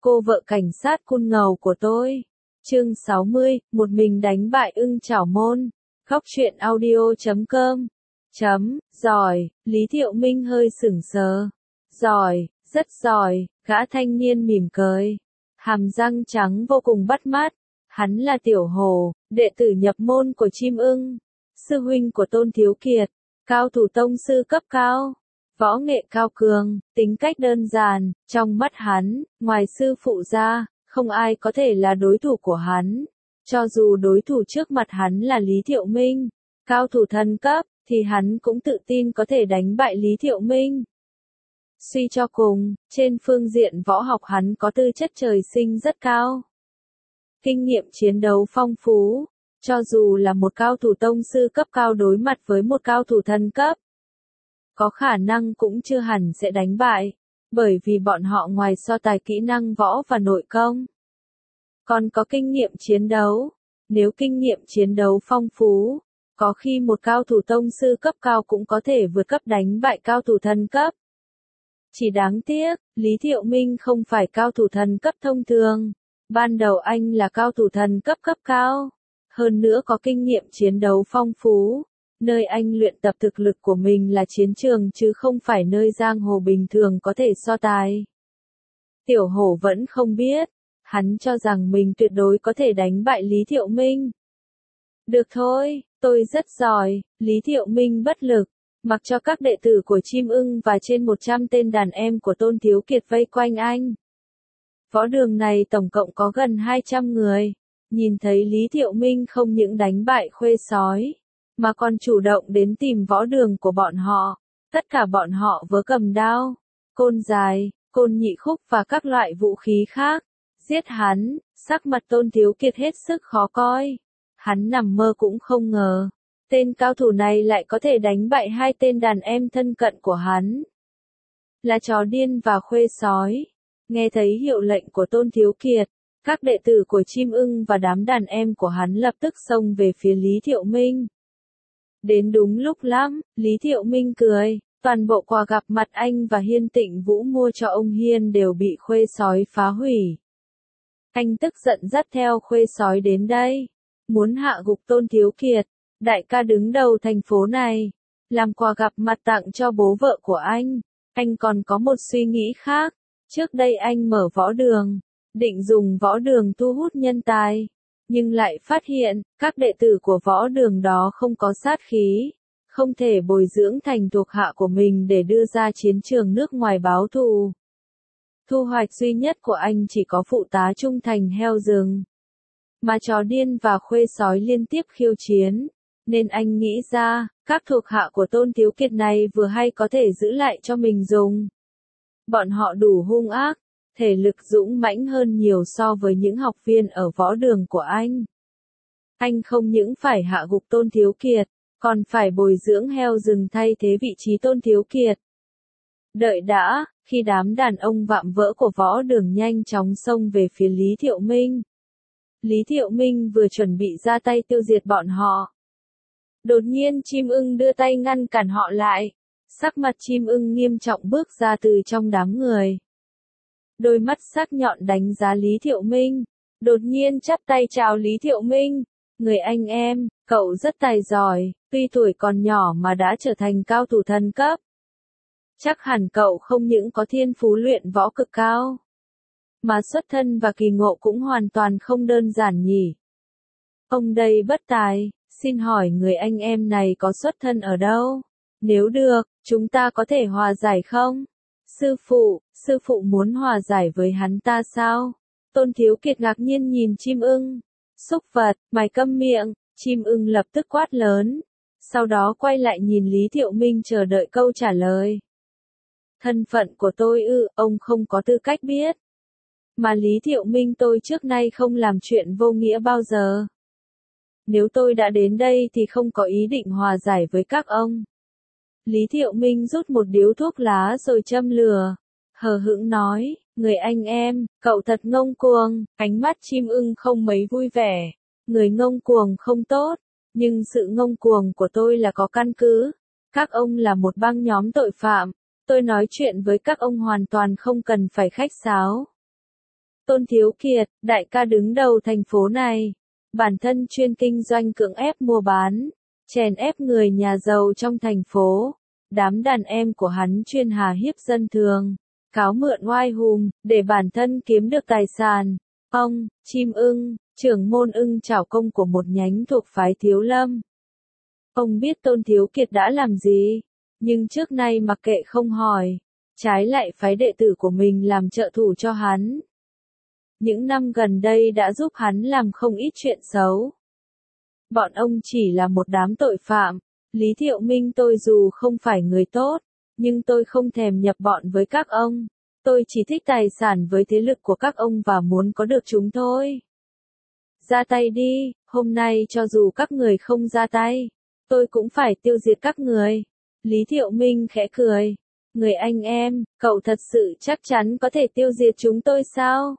cô vợ cảnh sát cun ngầu của tôi. Chương 60, một mình đánh bại ưng chảo môn. Khóc chuyện audio.com. Giỏi, Lý Thiệu Minh hơi sửng sờ. Giỏi, rất giỏi, gã thanh niên mỉm cười. Hàm răng trắng vô cùng bắt mắt. Hắn là Tiểu Hổ, đệ tử nhập môn của Chim Ưng. Sư huynh của Tôn Thiếu Kiệt, cao thủ tông sư cấp cao. Võ nghệ cao cường, tính cách đơn giản, trong mắt hắn, ngoài sư phụ ra, không ai có thể là đối thủ của hắn. Cho dù đối thủ trước mặt hắn là Lý Thiệu Minh, cao thủ thần cấp, thì hắn cũng tự tin có thể đánh bại Lý Thiệu Minh. Suy cho cùng, trên phương diện võ học hắn có tư chất trời sinh rất cao. Kinh nghiệm chiến đấu phong phú, cho dù là một cao thủ tông sư cấp cao đối mặt với một cao thủ thần cấp, có khả năng cũng chưa hẳn sẽ đánh bại, bởi vì bọn họ ngoài so tài kỹ năng võ và nội công, còn có kinh nghiệm chiến đấu. Nếu kinh nghiệm chiến đấu phong phú, có khi một cao thủ tông sư cấp cao cũng có thể vượt cấp đánh bại cao thủ thần cấp. Chỉ đáng tiếc, Lý Thiệu Minh không phải cao thủ thần cấp thông thường. Ban đầu anh là cao thủ thần cấp cấp cao, hơn nữa có kinh nghiệm chiến đấu phong phú. Nơi anh luyện tập thực lực của mình là chiến trường chứ không phải nơi giang hồ bình thường có thể so tài. Tiểu Hổ vẫn không biết, hắn cho rằng mình tuyệt đối có thể đánh bại Lý Thiệu Minh. Được thôi, tôi rất giỏi, Lý Thiệu Minh bất lực, mặc cho các đệ tử của Chim Ưng và trên 100 tên đàn em của Tôn Thiếu Kiệt vây quanh anh. Võ đường này tổng cộng có gần 200 người, nhìn thấy Lý Thiệu Minh không những đánh bại Khuê Sói, mà còn chủ động đến tìm võ đường của bọn họ. Tất cả bọn họ vớ cầm đao, côn dài, côn nhị khúc và các loại vũ khí khác. Giết hắn, sắc mặt Tôn Thiếu Kiệt hết sức khó coi. Hắn nằm mơ cũng không ngờ, tên cao thủ này lại có thể đánh bại hai tên đàn em thân cận của hắn. Là Chó Điên và Khuê Sói. Nghe thấy hiệu lệnh của Tôn Thiếu Kiệt, các đệ tử của Chim Ưng và đám đàn em của hắn lập tức xông về phía Lý Thiệu Minh. Đến đúng lúc lắm, Lý Thiệu Minh cười, toàn bộ quà gặp mặt anh và Hiên Tịnh Vũ mua cho ông Hiên đều bị Khuê Sói phá hủy. Anh tức giận dắt theo Khuê Sói đến đây, muốn hạ gục Tôn Thiếu Kiệt, đại ca đứng đầu thành phố này, làm quà gặp mặt tặng cho bố vợ của anh. Anh còn có một suy nghĩ khác, trước đây anh mở võ đường, định dùng võ đường thu hút nhân tài, nhưng lại phát hiện, các đệ tử của võ đường đó không có sát khí, không thể bồi dưỡng thành thuộc hạ của mình để đưa ra chiến trường nước ngoài báo thù. Thu hoạch duy nhất của anh chỉ có phụ tá trung thành heo rừng. Mà Chó Điên và Khuê Sói liên tiếp khiêu chiến, nên anh nghĩ ra, các thuộc hạ của Tôn Thiếu Kiệt này vừa hay có thể giữ lại cho mình dùng. Bọn họ đủ hung ác, thể lực dũng mãnh hơn nhiều so với những học viên ở võ đường của anh. Anh không những phải hạ gục Tôn Thiếu Kiệt, còn phải bồi dưỡng heo rừng thay thế vị trí Tôn Thiếu Kiệt. Đợi đã, khi đám đàn ông vạm vỡ của võ đường nhanh chóng xông về phía Lý Thiệu Minh. Lý Thiệu Minh vừa chuẩn bị ra tay tiêu diệt bọn họ. Đột nhiên Chim Ưng đưa tay ngăn cản họ lại. Sắc mặt Chim Ưng nghiêm trọng bước ra từ trong đám người. Đôi mắt sắc nhọn đánh giá Lý Thiệu Minh. Đột nhiên chắp tay chào Lý Thiệu Minh. Người anh em, cậu rất tài giỏi, tuy tuổi còn nhỏ mà đã trở thành cao thủ thần cấp. Chắc hẳn cậu không những có thiên phú luyện võ cực cao, mà xuất thân và kỳ ngộ cũng hoàn toàn không đơn giản nhỉ. Ông đây bất tài, xin hỏi người anh em này có xuất thân ở đâu? Nếu được, chúng ta có thể hòa giải không? Sư phụ muốn hòa giải với hắn ta sao? Tôn Thiếu Kiệt ngạc nhiên nhìn Chim Ưng. Xúc vật, mày câm miệng, Chim Ưng lập tức quát lớn. Sau đó quay lại nhìn Lý Thiệu Minh chờ đợi câu trả lời. Thân phận của tôi ông không có tư cách biết. Mà Lý Thiệu Minh tôi trước nay không làm chuyện vô nghĩa bao giờ. Nếu tôi đã đến đây thì không có ý định hòa giải với các ông. Lý Thiệu Minh rút một điếu thuốc lá rồi châm lửa. Hờ hững nói, người anh em, cậu thật ngông cuồng. Ánh mắt Chim Ưng không mấy vui vẻ. Người ngông cuồng không tốt, nhưng sự ngông cuồng của tôi là có căn cứ. Các ông là một băng nhóm tội phạm. Tôi nói chuyện với các ông hoàn toàn không cần phải khách sáo. Tôn Thiếu Kiệt, đại ca đứng đầu thành phố này. Bản thân chuyên kinh doanh cưỡng ép mua bán, chèn ép người nhà giàu trong thành phố. Đám đàn em của hắn chuyên hà hiếp dân thường, cáo mượn oai hùng, để bản thân kiếm được tài sản. Ông, Chim Ưng, trưởng môn Ưng Chảo Công của một nhánh thuộc phái Thiếu Lâm. Ông biết Tôn Thiếu Kiệt đã làm gì, nhưng trước nay mặc kệ không hỏi, trái lại phái đệ tử của mình làm trợ thủ cho hắn. Những năm gần đây đã giúp hắn làm không ít chuyện xấu. Bọn ông chỉ là một đám tội phạm. Lý Thiệu Minh, tôi dù không phải người tốt, nhưng tôi không thèm nhập bọn với các ông. Tôi chỉ thích tài sản với thế lực của các ông và muốn có được chúng thôi. Ra tay đi, hôm nay cho dù các người không ra tay, tôi cũng phải tiêu diệt các người. Lý Thiệu Minh khẽ cười. Người anh em, cậu thật sự chắc chắn có thể tiêu diệt chúng tôi sao?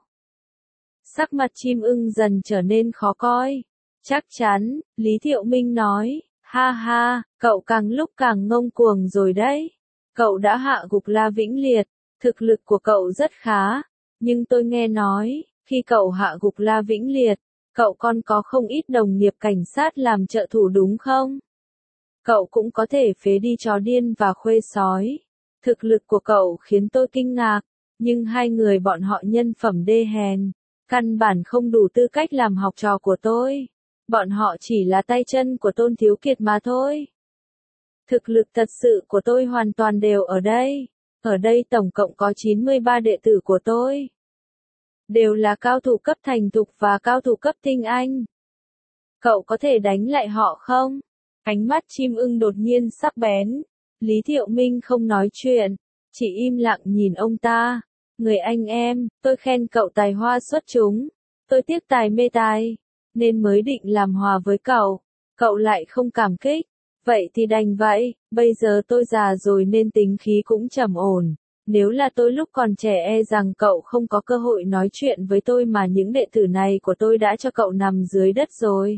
Sắc mặt Chim Ưng dần trở nên khó coi. Chắc chắn, Lý Thiệu Minh nói. Ha ha, cậu càng lúc càng ngông cuồng rồi đấy. Cậu đã hạ gục La Vĩnh Liệt, thực lực của cậu rất khá. Nhưng tôi nghe nói, khi cậu hạ gục La Vĩnh Liệt, cậu còn có không ít đồng nghiệp cảnh sát làm trợ thủ đúng không? Cậu cũng có thể phế đi chó điên và khuê sói. Thực lực của cậu khiến tôi kinh ngạc, nhưng hai người bọn họ nhân phẩm đê hèn, căn bản không đủ tư cách làm học trò của tôi. Bọn họ chỉ là tay chân của Tôn Thiếu Kiệt mà thôi. Thực lực thật sự của tôi hoàn toàn đều ở đây. Ở đây tổng cộng có 93 đệ tử của tôi. Đều là cao thủ cấp thành thục và cao thủ cấp tinh anh. Cậu có thể đánh lại họ không? Ánh mắt Chim Ưng đột nhiên sắc bén. Lý Thiệu Minh không nói chuyện, chỉ im lặng nhìn ông ta. Người anh em, tôi khen cậu tài hoa xuất chúng. Tôi tiếc tài mê tài, nên mới định làm hòa với cậu. Cậu lại không cảm kích. Vậy thì đành vậy, bây giờ tôi già rồi nên tính khí cũng trầm ổn. Nếu là tôi lúc còn trẻ e rằng cậu không có cơ hội nói chuyện với tôi mà những đệ tử này của tôi đã cho cậu nằm dưới đất rồi.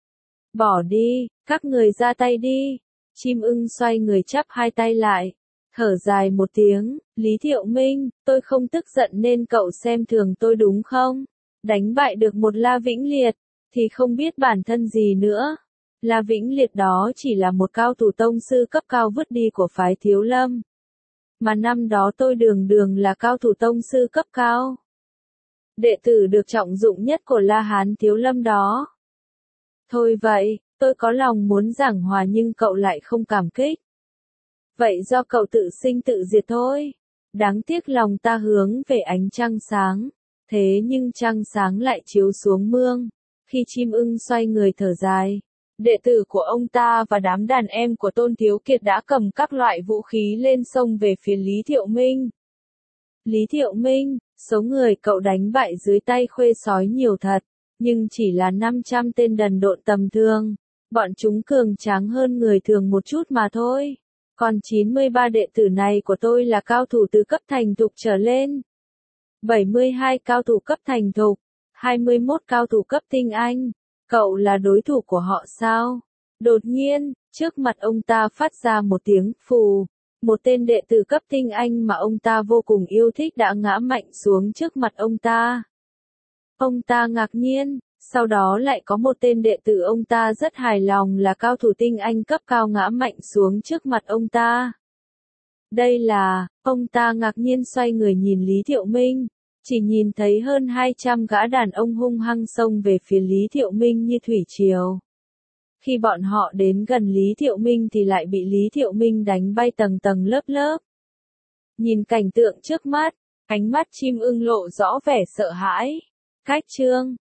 Bỏ đi, các người ra tay đi. Chim Ưng xoay người chắp hai tay lại, thở dài một tiếng. Lý Thiệu Minh, tôi không tức giận nên cậu xem thường tôi đúng không? Đánh bại được một La Vĩnh Liệt, thì không biết bản thân gì nữa. La Vĩnh Liệt đó chỉ là một cao thủ tông sư cấp cao vứt đi của phái Thiếu Lâm. Mà năm đó tôi đường là cao thủ tông sư cấp cao. Đệ tử được trọng dụng nhất của La Hán Thiếu Lâm đó. Thôi vậy, tôi có lòng muốn giảng hòa nhưng cậu lại không cảm kích. Vậy do cậu tự sinh tự diệt thôi. Đáng tiếc lòng ta hướng về ánh trăng sáng. Thế nhưng trăng sáng lại chiếu xuống mương. Khi Chim Ưng xoay người thở dài, đệ tử của ông ta và đám đàn em của Tôn Thiếu Kiệt đã cầm các loại vũ khí lên sông về phía Lý Thiệu Minh. Lý Thiệu Minh, số người cậu đánh bại dưới tay khuê sói nhiều thật, nhưng chỉ là 500 tên đần độn tầm thường. Bọn chúng cường tráng hơn người thường một chút mà thôi. Còn 93 đệ tử này của tôi là cao thủ từ cấp thành thục trở lên. 72 cao thủ cấp thành thục, 21 cao thủ cấp tinh anh. Cậu là đối thủ của họ sao? Đột nhiên, trước mặt ông ta phát ra một tiếng phù. Một tên đệ tử cấp tinh anh mà ông ta vô cùng yêu thích đã ngã mạnh xuống trước mặt ông ta. Ông ta ngạc nhiên, sau đó lại có một tên đệ tử ông ta rất hài lòng là cao thủ tinh anh cấp cao ngã mạnh xuống trước mặt ông ta. Đây là, ông ta ngạc nhiên xoay người nhìn Lý Thiệu Minh, chỉ nhìn thấy hơn 200 gã đàn ông hung hăng xông về phía Lý Thiệu Minh như thủy triều. Khi bọn họ đến gần Lý Thiệu Minh thì lại bị Lý Thiệu Minh đánh bay tầng tầng lớp lớp. Nhìn cảnh tượng trước mắt, ánh mắt Chim Ưng lộ rõ vẻ sợ hãi. Cách chương